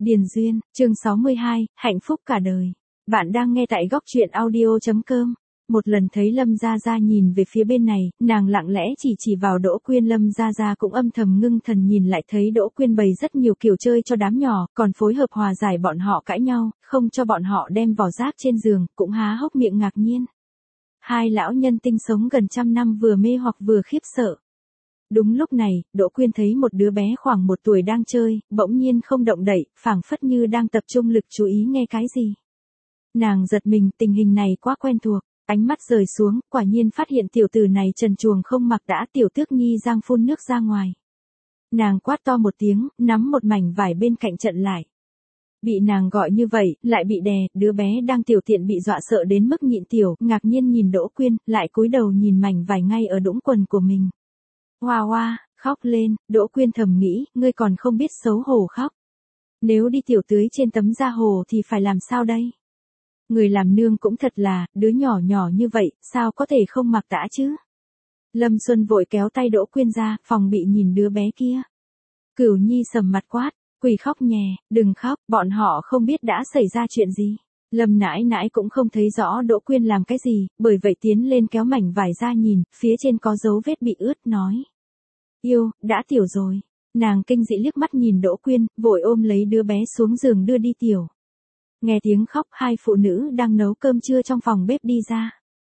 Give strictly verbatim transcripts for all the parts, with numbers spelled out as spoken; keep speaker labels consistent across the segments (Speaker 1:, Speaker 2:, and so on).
Speaker 1: Điền Duyên, chương sáu mươi hai, hạnh phúc cả đời. Bạn đang nghe tại góc truyện audio chấm com. Một lần thấy Lâm Gia Gia nhìn về phía bên này, nàng lặng lẽ chỉ chỉ vào Đỗ Quyên. Lâm Gia Gia cũng âm thầm ngưng thần nhìn lại, thấy Đỗ Quyên bày rất nhiều kiểu chơi cho đám nhỏ, còn phối hợp hòa giải bọn họ cãi nhau, không cho bọn họ đem vỏ rác trên giường, cũng há hốc miệng ngạc nhiên. Hai lão nhân tinh sống gần trăm năm vừa mê hoặc vừa khiếp sợ. Đúng lúc này, Đỗ Quyên thấy một đứa bé khoảng một tuổi đang chơi, bỗng nhiên không động đậy, phảng phất như đang tập trung lực chú ý nghe cái gì. Nàng giật mình, tình hình này quá quen thuộc, ánh mắt rời xuống, quả nhiên phát hiện tiểu tử này trần truồng không mặc đã. Tiểu Tước Nhi giang phun nước ra ngoài. Nàng quát to một tiếng, nắm một mảnh vải bên cạnh chặn lại. Bị nàng gọi như vậy, lại bị đè, đứa bé đang tiểu tiện bị dọa sợ đến mức nhịn tiểu, ngạc nhiên nhìn Đỗ Quyên, lại cúi đầu nhìn mảnh vải ngay ở đũng quần của mình. Hoa hoa, khóc lên. Đỗ Quyên thầm nghĩ, ngươi còn không biết xấu hổ khóc. Nếu đi tiểu tưới trên tấm da hồ thì phải làm sao đây? Người làm nương cũng thật là, đứa nhỏ nhỏ như vậy, sao có thể không mặc tã chứ? Lâm Xuân vội kéo tay Đỗ Quyên ra, phòng bị nhìn đứa bé kia. Cửu Nhi sầm mặt quát, quỳ khóc nhè, đừng khóc, bọn họ không biết đã xảy ra chuyện gì. Lâm nãi nãi cũng không thấy rõ Đỗ Quyên làm cái gì, bởi vậy tiến lên kéo mảnh vải ra nhìn, phía trên có dấu vết bị ướt, nói. Yêu, đã tiểu rồi. Nàng kinh dị liếc mắt nhìn Đỗ Quyên, vội ôm lấy đứa bé xuống giường đưa đi tiểu. Nghe tiếng khóc, hai phụ nữ đang nấu cơm trưa trong phòng bếp đi ra.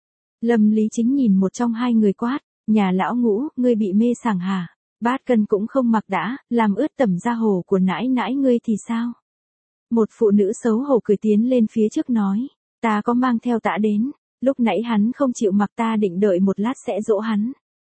Speaker 1: Lâm Lý Chính nhìn một trong hai người quát, nhà lão Ngũ, ngươi bị mê sảng hả? Bát cân cũng không mặc đã, làm ướt tẩm da hồ của nãi nãi ngươi thì sao? Một phụ nữ xấu hổ cười tiến lên phía trước nói, ta có mang theo tã đến, lúc nãy hắn không chịu mặc, ta định đợi một lát sẽ dỗ hắn.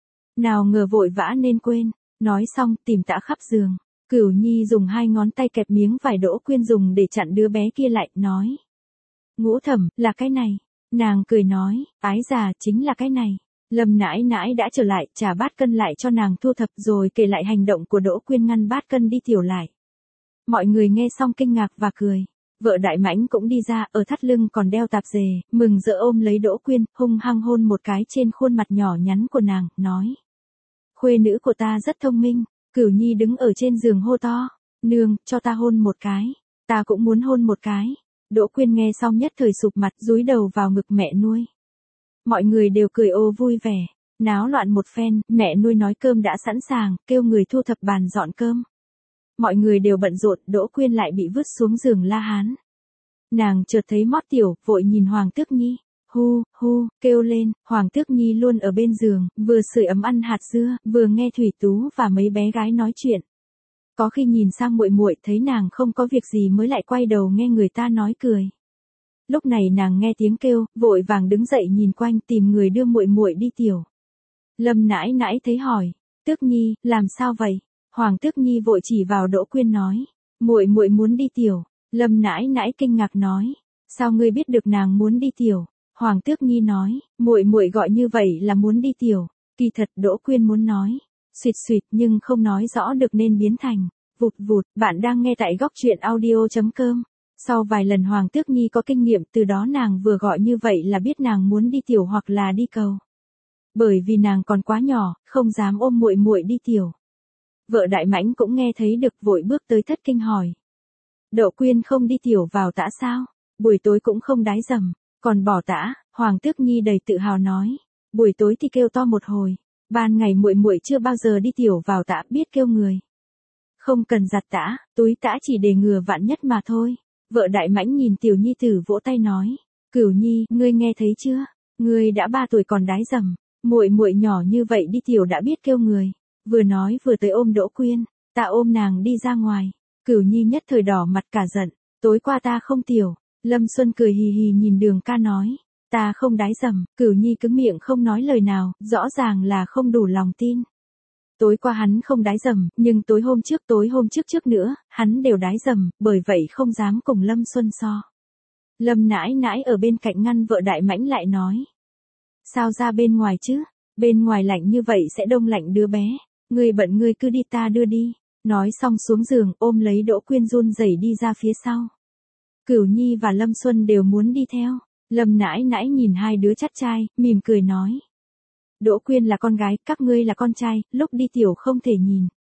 Speaker 1: Nào ngờ vội vã nên quên, nói xong tìm tã khắp giường. Cửu Nhi dùng hai ngón tay kẹp miếng vải Đỗ Quyên dùng để chặn đứa bé kia lại, nói. Ngũ thẩm, là cái này. Nàng cười nói, ái già, chính là cái này. Lâm nãi nãi đã trở lại, trả bát cân lại cho nàng thu thập rồi kể lại hành động của Đỗ Quyên ngăn bát cân đi tiểu lại. Mọi người nghe xong kinh ngạc và cười. Vợ Đại Mãnh cũng đi ra, ở thắt lưng còn đeo tạp dề, mừng rỡ ôm lấy Đỗ Quyên, hung hăng hôn một cái trên khuôn mặt nhỏ nhắn của nàng, nói. Khuê nữ của ta rất thông minh. Cửu Nhi đứng ở trên giường hô to, nương, cho ta hôn một cái, ta cũng muốn hôn một cái. Đỗ Quyên nghe xong nhất thời sụp mặt, dúi đầu vào ngực mẹ nuôi. Mọi người đều cười ô vui vẻ, náo loạn một phen, mẹ nuôi nói cơm đã sẵn sàng, kêu người thu thập bàn dọn cơm. Mọi người đều bận rộn, Đỗ Quyên lại bị vứt xuống giường la hán. Nàng chợt thấy mót tiểu, vội nhìn Hoàng Tước Nhi. Hu, hu, kêu lên. Hoàng Tước Nhi luôn ở bên giường, vừa sưởi ấm ăn hạt dưa, vừa nghe Thủy Tú và mấy bé gái nói chuyện. Có khi nhìn sang muội muội thấy nàng không có việc gì mới lại quay đầu nghe người ta nói cười. Lúc này nàng nghe tiếng kêu, vội vàng đứng dậy nhìn quanh tìm người đưa muội muội đi tiểu. Lâm nãi nãi thấy hỏi, Tước Nhi, làm sao vậy? Hoàng Tước Nhi vội chỉ vào Đỗ Quyên nói, muội muội muốn đi tiểu. Lâm nãi nãi kinh ngạc nói, sao ngươi biết được nàng muốn đi tiểu? Hoàng Tước Nhi nói, muội muội gọi như vậy là muốn đi tiểu. Kỳ thật Đỗ Quyên muốn nói, suýt suýt nhưng không nói rõ được nên biến thành, vụt vụt. Bạn đang nghe tại góc truyện audio chấm com. Sau vài lần Hoàng Tước Nhi có kinh nghiệm, từ đó nàng vừa gọi như vậy là biết nàng muốn đi tiểu hoặc là đi cầu. Bởi vì nàng còn quá nhỏ, không dám ôm muội muội đi tiểu. Vợ Đại Mãnh cũng nghe thấy được, vội bước tới thất kinh hỏi. Đỗ Quyên không đi tiểu vào tã sao? Buổi tối cũng không đái dầm. Còn bỏ tã, Hoàng Tước Nhi đầy tự hào nói, buổi tối thì kêu to một hồi, ban ngày muội muội chưa bao giờ đi tiểu vào tã, biết kêu người. Không cần giặt tã, túi tã chỉ để ngừa vạn nhất mà thôi. Vợ Đại Mãnh nhìn tiểu nhi tử vỗ tay nói, Cửu Nhi, ngươi nghe thấy chưa? Ngươi đã ba tuổi còn đái dầm, muội muội nhỏ như vậy đi tiểu đã biết kêu người. Vừa nói vừa tới ôm Đỗ Quyên, ta ôm nàng đi ra ngoài. Cửu Nhi nhất thời đỏ mặt cả giận, tối qua ta không tiểu. Lâm Xuân cười hì hì nhìn Đường Ca nói, ta không đái dầm. Cửu Nhi cứng miệng không nói lời nào, rõ ràng là không đủ lòng tin. Tối qua hắn không đái dầm, nhưng tối hôm trước tối hôm trước trước nữa, hắn đều đái dầm, bởi vậy không dám cùng Lâm Xuân so. Lâm nãi nãi ở bên cạnh ngăn vợ Đại Mãnh lại nói, sao ra bên ngoài chứ, bên ngoài lạnh như vậy sẽ đông lạnh đứa bé, ngươi bận ngươi cứ đi, ta đưa đi. Nói xong xuống giường ôm lấy Đỗ Quyên run rẩy đi ra phía sau. Cửu Nhi và Lâm Xuân đều muốn đi theo. Lâm nãi nãi nhìn hai đứa chắt trai, mỉm cười nói. Đỗ Quyên là con gái, các ngươi là con trai, lúc đi tiểu không thể nhìn.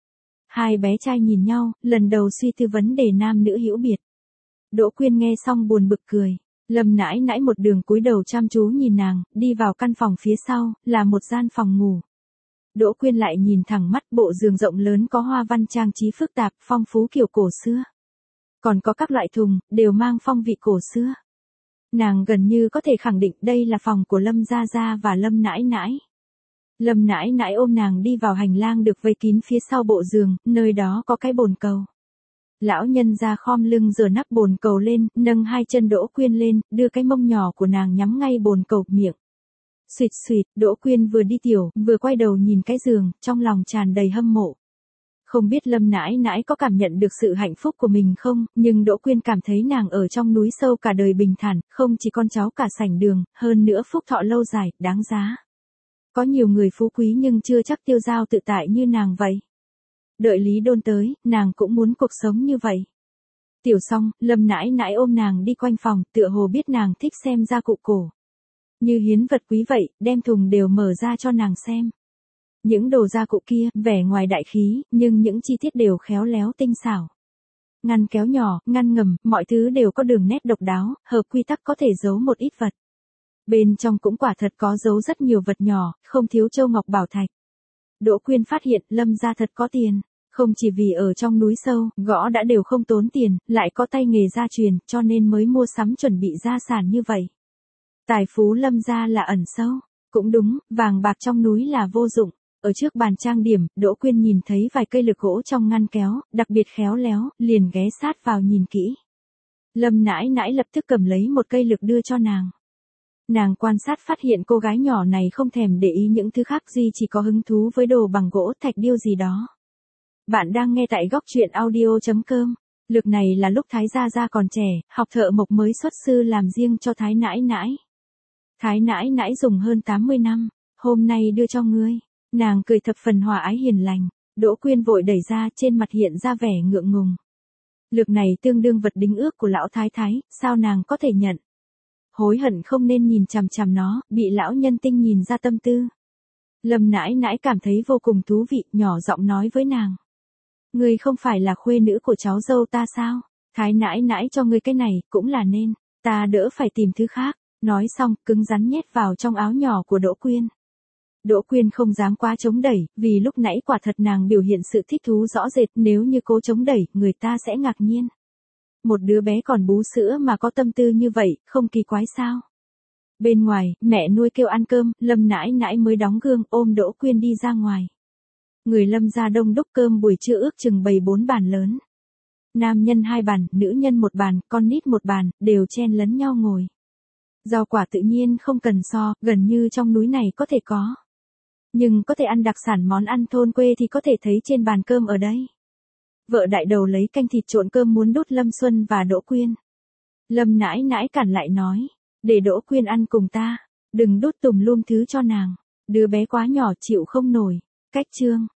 Speaker 1: Hai bé trai nhìn nhau, lần đầu suy tư vấn đề nam nữ hữu biệt. Đỗ Quyên nghe xong buồn bực cười. Lâm nãi nãi một đường cúi đầu chăm chú nhìn nàng, đi vào căn phòng phía sau, là một gian phòng ngủ. Đỗ Quyên lại nhìn thẳng mắt, bộ giường rộng lớn có hoa văn trang trí phức tạp, phong phú kiểu cổ xưa. Còn có các loại thùng, đều mang phong vị cổ xưa. Nàng gần như có thể khẳng định đây là phòng của Lâm Gia Gia và Lâm nãi nãi. Lâm nãi nãi ôm nàng đi vào hành lang được vây kín phía sau bộ giường, nơi đó có cái bồn cầu. Lão nhân ra khom lưng rửa nắp bồn cầu lên, nâng hai chân Đỗ Quyên lên, đưa cái mông nhỏ của nàng nhắm ngay bồn cầu miệng. Xuyệt xuyệt, Đỗ Quyên vừa đi tiểu, vừa quay đầu nhìn cái giường, trong lòng tràn đầy hâm mộ. Không biết Lâm nãi nãi có cảm nhận được sự hạnh phúc của mình không, nhưng Đỗ Quyên cảm thấy nàng ở trong núi sâu cả đời bình thản, không chỉ con cháu cả sảnh đường, hơn nữa phúc thọ lâu dài, đáng giá. Có nhiều người phú quý nhưng chưa chắc tiêu dao tự tại như nàng vậy. Đợi Lý Đôn tới, nàng cũng muốn cuộc sống như vậy. Tiểu xong, Lâm nãi nãi ôm nàng đi quanh phòng, tựa hồ biết nàng thích xem gia cụ cổ. Như hiến vật quý vậy, đem thùng đều mở ra cho nàng xem. Những đồ gia cụ kia, vẻ ngoài đại khí, nhưng những chi tiết đều khéo léo tinh xảo. Ngăn kéo nhỏ, ngăn ngầm, mọi thứ đều có đường nét độc đáo, hợp quy tắc có thể giấu một ít vật. Bên trong cũng quả thật có giấu rất nhiều vật nhỏ, không thiếu châu ngọc bảo thạch. Đỗ Quyên phát hiện Lâm gia thật có tiền, không chỉ vì ở trong núi sâu, gõ đã đều không tốn tiền, lại có tay nghề gia truyền, cho nên mới mua sắm chuẩn bị gia sản như vậy. Tài phú Lâm gia là ẩn sâu, cũng đúng, vàng bạc trong núi là vô dụng. Ở trước bàn trang điểm, Đỗ Quyên nhìn thấy vài cây lược gỗ trong ngăn kéo, đặc biệt khéo léo, liền ghé sát vào nhìn kỹ. Lâm nãi nãi lập tức cầm lấy một cây lược đưa cho nàng. Nàng quan sát phát hiện cô gái nhỏ này không thèm để ý những thứ khác, duy chỉ có hứng thú với đồ bằng gỗ thạch điêu gì đó. Bạn đang nghe tại góc truyện audio chấm com. Lược này là lúc Thái Gia Gia còn trẻ, học thợ mộc mới xuất sư làm riêng cho Thái nãi nãi. Thái nãi nãi dùng hơn tám mươi năm, hôm nay đưa cho ngươi. Nàng cười thập phần hòa ái hiền lành. Đỗ Quyên vội đẩy ra, trên mặt hiện ra vẻ ngượng ngùng. Lược này tương đương vật đính ước của lão thái thái, sao nàng có thể nhận? Hối hận không nên nhìn chằm chằm nó, bị lão nhân tinh nhìn ra tâm tư. Lâm nãi nãi cảm thấy vô cùng thú vị, nhỏ giọng nói với nàng. Ngươi không phải là khuê nữ của cháu dâu ta sao? Thái nãi nãi cho ngươi cái này, cũng là nên, ta đỡ phải tìm thứ khác. Nói xong, cứng rắn nhét vào trong áo nhỏ của Đỗ Quyên. Đỗ Quyên không dám quá chống đẩy, vì lúc nãy quả thật nàng biểu hiện sự thích thú rõ rệt, nếu như cố chống đẩy, người ta sẽ ngạc nhiên. Một đứa bé còn bú sữa mà có tâm tư như vậy, không kỳ quái sao? Bên ngoài, mẹ nuôi kêu ăn cơm, Lâm nãi nãi mới đóng gương, ôm Đỗ Quyên đi ra ngoài. Người Lâm gia đông đúc, cơm buổi trưa ước chừng bày bốn bàn lớn. Nam nhân hai bàn, nữ nhân một bàn, con nít một bàn, đều chen lấn nhau ngồi. Rau quả tự nhiên không cần so, gần như trong núi này có thể có. Nhưng có thể ăn đặc sản món ăn thôn quê thì có thể thấy trên bàn cơm ở đây. Vợ đại đầu lấy canh thịt trộn cơm muốn đút Lâm Xuân và Đỗ Quyên. Lâm nãi nãi cản lại nói, để Đỗ Quyên ăn cùng ta, đừng đút tùm lum thứ cho nàng, đứa bé quá nhỏ chịu không nổi. Cách chương,